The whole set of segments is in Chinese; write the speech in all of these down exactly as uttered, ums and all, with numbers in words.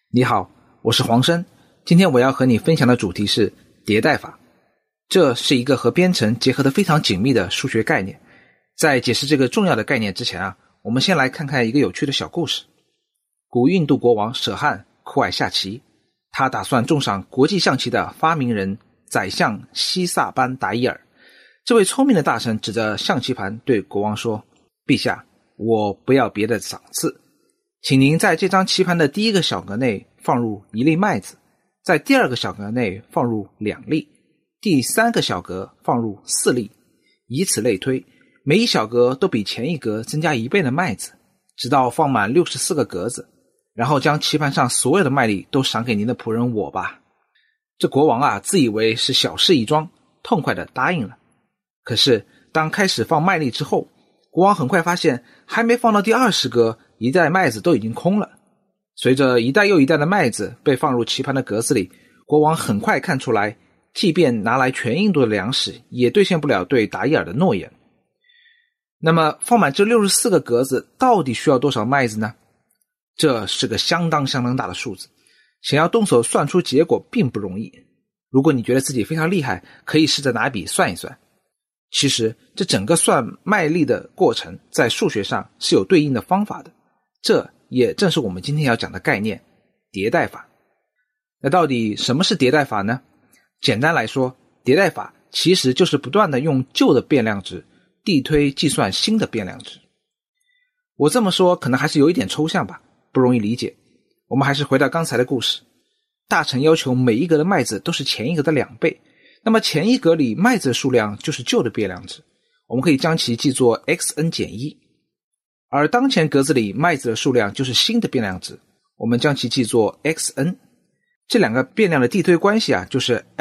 你好，我是黄生，今天我要和你分享的主题是迭代法。这是一个和编程结合得非常紧密的数学概念。在解释这个重要的概念之前啊，我们先来看看一个有趣的小故事。古印度国王舍汉酷爱下棋，他打算重赏国际象棋的发明人宰相西萨班达伊尔。这位聪明的大臣指着象棋盘对国王说：陛下，我不要别的赏赐，请您在这张棋盘的第一个小格内放入一粒麦子，在第二个小格内放入两粒，第三个小格放入四粒，以此类推，每一小格都比前一格增加一倍的麦子，直到放满六十四个格子，然后将棋盘上所有的麦粒都赏给您的仆人我吧。这国王啊，自以为是小事一桩，痛快地答应了。可是当开始放麦粒之后，国王很快发现还没放到第二十格，一袋麦子都已经空了。随着一袋又一袋的麦子被放入棋盘的格子里，国王很快看出来，即便拿来全印度的粮食，也兑现不了对达伊尔的诺言。那么放满这六十四个格子到底需要多少麦子呢？这是个相当相当大的数字，想要动手算出结果并不容易。如果你觉得自己非常厉害，可以试着拿笔算一算。其实这整个算麦粒的过程在数学上是有对应的方法的，这也正是我们今天要讲的概念，迭代法。那到底什么是迭代法呢？简单来说，迭代法其实就是不断的用旧的变量值递推计算新的变量值。我这么说可能还是有一点抽象吧，不容易理解。我们还是回到刚才的故事，大臣要求每一格的麦子都是前一格的两倍，那么前一格里麦子的数量就是旧的变量值，我们可以将其记作 xn 减一，而当前格子里麦子的数量就是新的变量值，我们将其记作 xn。 这两个变量的递推关系啊，就是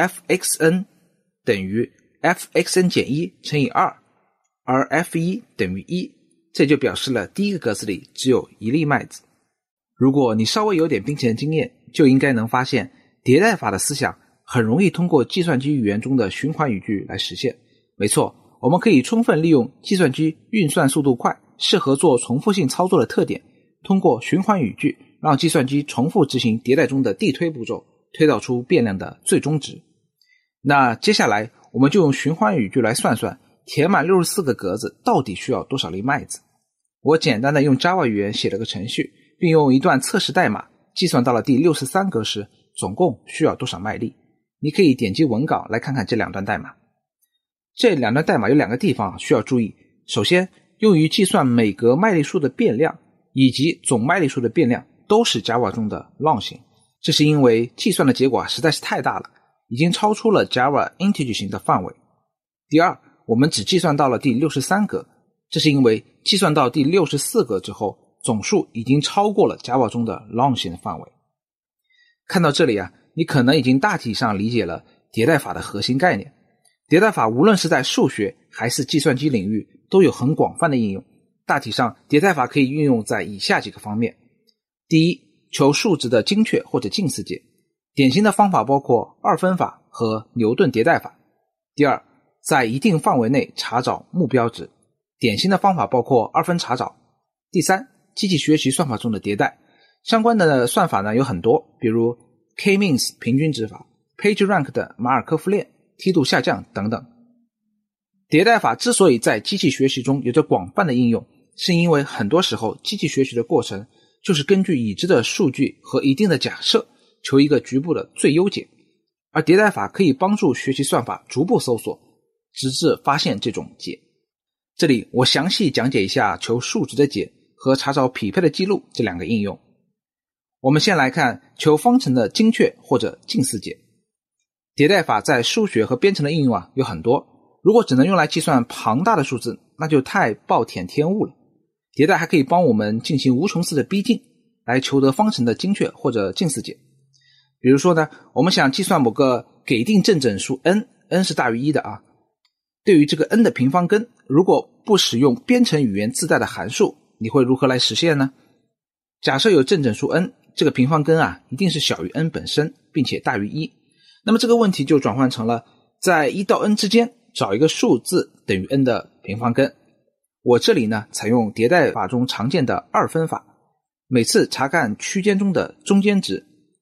fxn 等于 fxn 减一乘以二，而 f 一 等于一，这就表示了第一个格子里只有一粒麦子。如果你稍微有点编程经验，就应该能发现迭代法的思想很容易通过计算机语言中的循环语句来实现。没错，我们可以充分利用计算机运算速度快，适合做重复性操作的特点，通过循环语句让计算机重复执行迭代中的递推步骤，推导出变量的最终值。那接下来我们就用循环语句来算算填满六十四个格子到底需要多少粒麦子。我简单的用 Java 语言写了个程序，并用一段测试代码计算到了第六十三格时总共需要多少麦粒。你可以点击文稿来看看这两段代码。这两段代码有两个地方需要注意。首先，用于计算每格麦粒数的变量以及总麦粒数的变量都是 Java 中的 long 型，这是因为计算的结果实在是太大了，已经超出了 Java integer 型的范围。第二，我们只计算到了第六十三格，这是因为计算到第六十四格之后，总数已经超过了 Java 中的 long 型的范围。看到这里啊，你可能已经大体上理解了迭代法的核心概念。迭代法无论是在数学还是计算机领域都有很广泛的应用。大体上，迭代法可以运用在以下几个方面。第一，求数值的精确或者近似解。典型的方法包括二分法和牛顿迭代法。第二，在一定范围内查找目标值。典型的方法包括二分查找。第三，机器学习算法中的迭代。相关的算法呢有很多，比如 K-means 平均值法、PageRank 的马尔科夫链、梯度下降等等。迭代法之所以在机器学习中有着广泛的应用，是因为很多时候机器学习的过程就是根据已知的数据和一定的假设求一个局部的最优解，而迭代法可以帮助学习算法逐步搜索，直至发现这种解。这里我详细讲解一下求数值的解和查找匹配的记录这两个应用。我们先来看求方程的精确或者近似解。迭代法在数学和编程的应用啊有很多，如果只能用来计算庞大的数字，那就太暴殄天物了。迭代还可以帮我们进行无穷次的逼近，来求得方程的精确或者近似解。比如说呢，我们想计算某个给定正整数 n， n 是大于一的啊。对于这个 n 的平方根，如果不使用编程语言自带的函数，你会如何来实现呢？假设有正整数 n， 这个平方根啊一定是小于 n 本身，并且大于一。那么这个问题就转换成了在一到 n 之间找一个数字等于 n 的平方根。我这里呢采用迭代法中常见的二分法，每次查看区间中的中间值，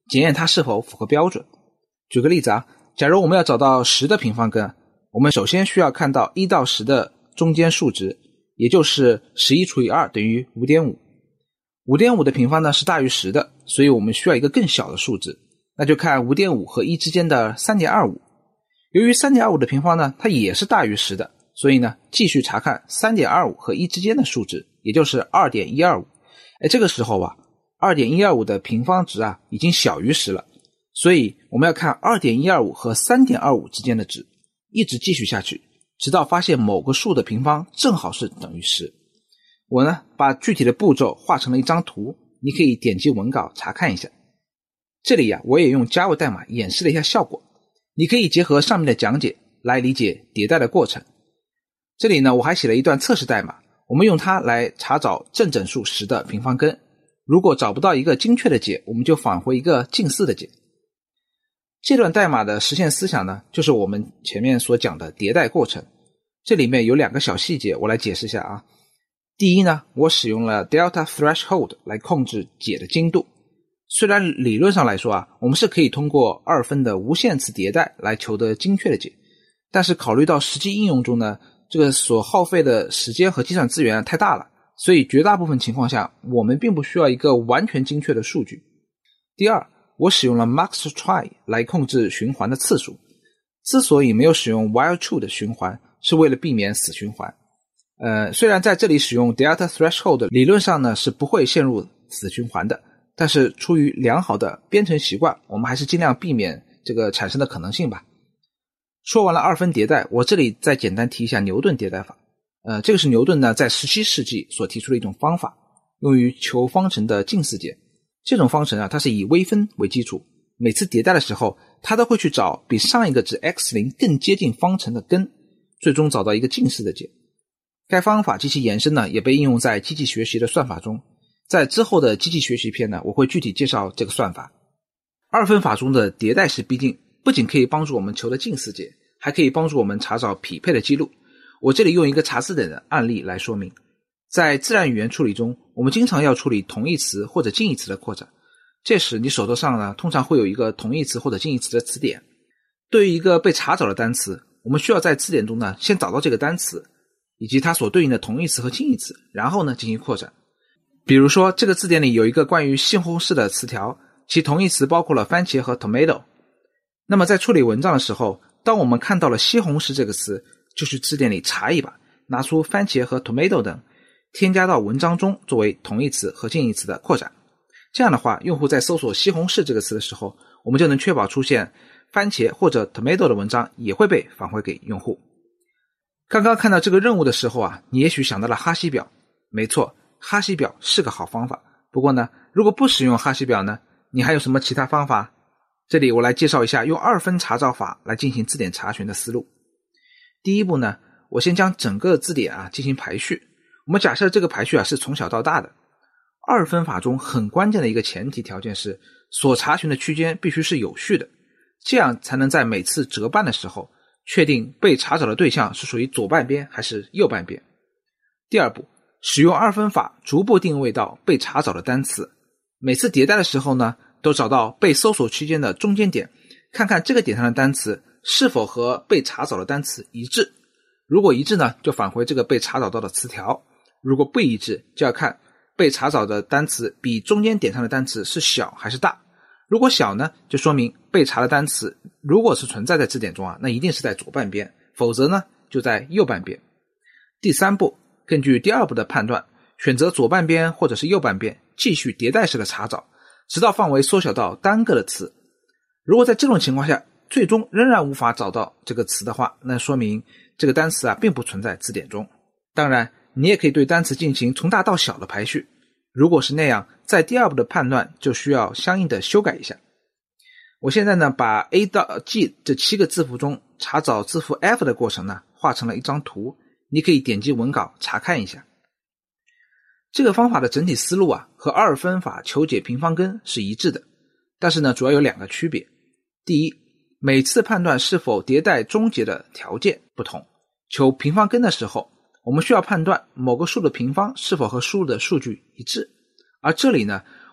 检验它是否符合标准。举个例子啊，假如我们要找到十的平方根，我们首先需要看到一到十的中间数值，也就是十一除以二等于 五点五。五点五 的平方呢是大于十的，所以我们需要一个更小的数值，那就看 五点五 和一之间的 三点二五。由于 三点二五 的平方呢它也是大于十的，所以呢继续查看 三点二五 和一之间的数值，也就是 二点一二五。 哎，这个时候啊 二点一二五 的平方值啊已经小于十了，所以我们要看 二点一二五 和 三点二五 之间的值，一直继续下去，直到发现某个数的平方正好是等于十。我呢把具体的步骤画成了一张图，你可以点击文稿查看一下。这里呀、啊、我也用 Java 代码演示了一下效果，你可以结合上面的讲解来理解迭代的过程。这里呢我还写了一段测试代码，我们用它来查找正整数十的平方根，如果找不到一个精确的解，我们就返回一个近似的解。这段代码的实现思想呢，就是我们前面所讲的迭代过程。这里面有两个小细节，我来解释一下啊。第一呢，我使用了 Delta Threshold 来控制解的精度。虽然理论上来说啊，我们是可以通过二分的无限次迭代来求得精确的解，但是考虑到实际应用中呢，这个所耗费的时间和计算资源太大了，所以绝大部分情况下，我们并不需要一个完全精确的数据。第二，我使用了 Max Try 来控制循环的次数。之所以没有使用 While True 的循环，是为了避免死循环。呃，虽然在这里使用 Delta Threshold 理论上呢是不会陷入死循环的，但是出于良好的编程习惯，我们还是尽量避免这个产生的可能性吧。说完了二分迭代，我这里再简单提一下牛顿迭代法。呃，这个是牛顿呢在十七世纪所提出的一种方法，用于求方程的近似解。这种方程啊，它是以微分为基础，每次迭代的时候，它都会去找比上一个值 x 零 更接近方程的根，最终找到一个近似的解。该方法及其延伸呢，也被应用在机器学习的算法中。在之后的机器学习篇呢，我会具体介绍这个算法。二分法中的迭代式逼近，不仅可以帮助我们求得近似解，还可以帮助我们查找匹配的记录。我这里用一个查字典的案例来说明。在自然语言处理中，我们经常要处理同义词或者近义词的扩展，这时你手头上呢，通常会有一个同义词或者近义词的词典。对于一个被查找的单词，我们需要在字典中呢，先找到这个单词以及它所对应的同义词和近义词，然后呢进行扩展。比如说这个字典里有一个关于西红柿的词条，其同义词包括了番茄和 tomato。 那么在处理文章的时候，当我们看到了西红柿这个词，就去字典里查一把，拿出番茄和 tomato 等，添加到文章中作为同义词和近义词的扩展。这样的话，用户在搜索西红柿这个词的时候，我们就能确保出现番茄或者 tomato 的文章也会被返回给用户。刚刚看到这个任务的时候啊，你也许想到了哈希表。没错，哈希表是个好方法。不过呢，如果不使用哈希表呢，你还有什么其他方法？这里我来介绍一下用二分查找法来进行字典查询的思路。第一步呢，我先将整个字典啊进行排序。我们假设这个排序啊是从小到大的。二分法中很关键的一个前提条件是，所查询的区间必须是有序的，这样才能在每次折半的时候确定被查找的对象是属于左半边还是右半边。第二步，使用二分法逐步定位到被查找的单词，每次迭代的时候呢，都找到被搜索区间的中间点，看看这个点上的单词是否和被查找的单词一致。如果一致呢，就返回这个被查找到的词条；如果不一致，就要看被查找的单词比中间点上的单词是小还是大。如果小呢，就说明被查的单词如果是存在在字典中啊，那一定是在左半边，否则呢就在右半边。第三步，根据第二步的判断，选择左半边或者是右半边，继续迭代式的查找，直到范围缩小到单个的词。如果在这种情况下最终仍然无法找到这个词的话，那说明这个单词啊并不存在字典中。当然你也可以对单词进行从大到小的排序，如果是那样，在第二步的判断就需要相应的修改一下。我现在呢把 A 到 G 这七个字符中查找字符 F 的过程呢画成了一张图，你可以点击文稿查看一下。这个方法的整体思路啊和二分法求解平方根是一致的，但是呢主要有两个区别。第一，每次判断是否迭代终结的条件不同。求平方根的时候，我们需要判断某个数的平方是否和输入的数据一致，而这里呢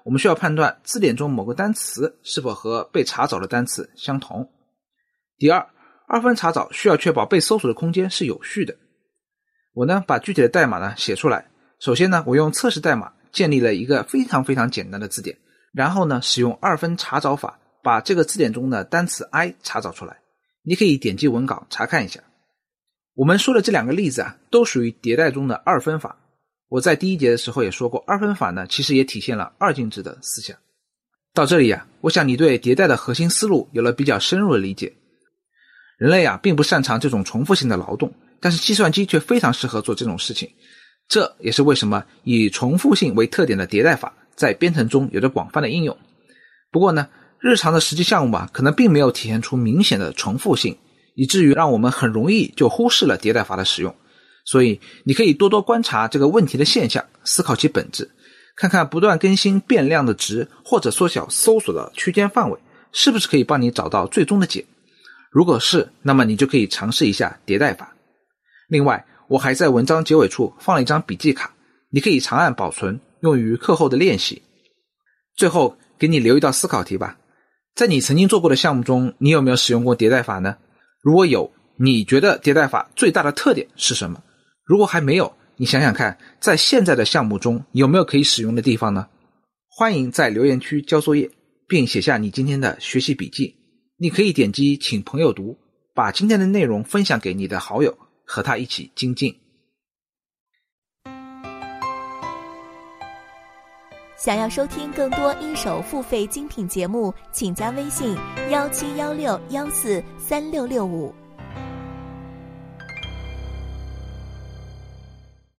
我们需要判断字典中某个单词是否和被查找的单词相同。第二，二分查找需要确保被搜索的空间是有序的。我呢，把具体的代码呢写出来。首先呢，我用测试代码建立了一个非常非常简单的字典，然后呢，使用二分查找法把这个字典中的单词 I 查找出来。你可以点击文稿查看一下。我们说的这两个例子啊，都属于迭代中的二分法。我在第一节的时候也说过，二分法呢，其实也体现了二进制的思想。到这里啊，我想你对迭代的核心思路有了比较深入的理解。人类啊，并不擅长这种重复性的劳动，但是计算机却非常适合做这种事情。这也是为什么以重复性为特点的迭代法在编程中有着广泛的应用。不过呢，日常的实际项目啊，可能并没有体现出明显的重复性，以至于让我们很容易就忽视了迭代法的使用。所以你可以多多观察这个问题的现象，思考其本质，看看不断更新变量的值或者缩小搜索的区间范围是不是可以帮你找到最终的解。如果是，那么你就可以尝试一下迭代法。另外，我还在文章结尾处放了一张笔记卡，你可以长按保存，用于课后的练习。最后给你留一道思考题吧，在你曾经做过的项目中，你有没有使用过迭代法呢？如果有，你觉得迭代法最大的特点是什么？如果还没有，你想想看，在现在的项目中有没有可以使用的地方呢？欢迎在留言区交作业，并写下你今天的学习笔记。你可以点击请朋友读，把今天的内容分享给你的好友，和他一起精进。 想要收听更多一手付费精品节目，请加微信一七一六一四三六六五。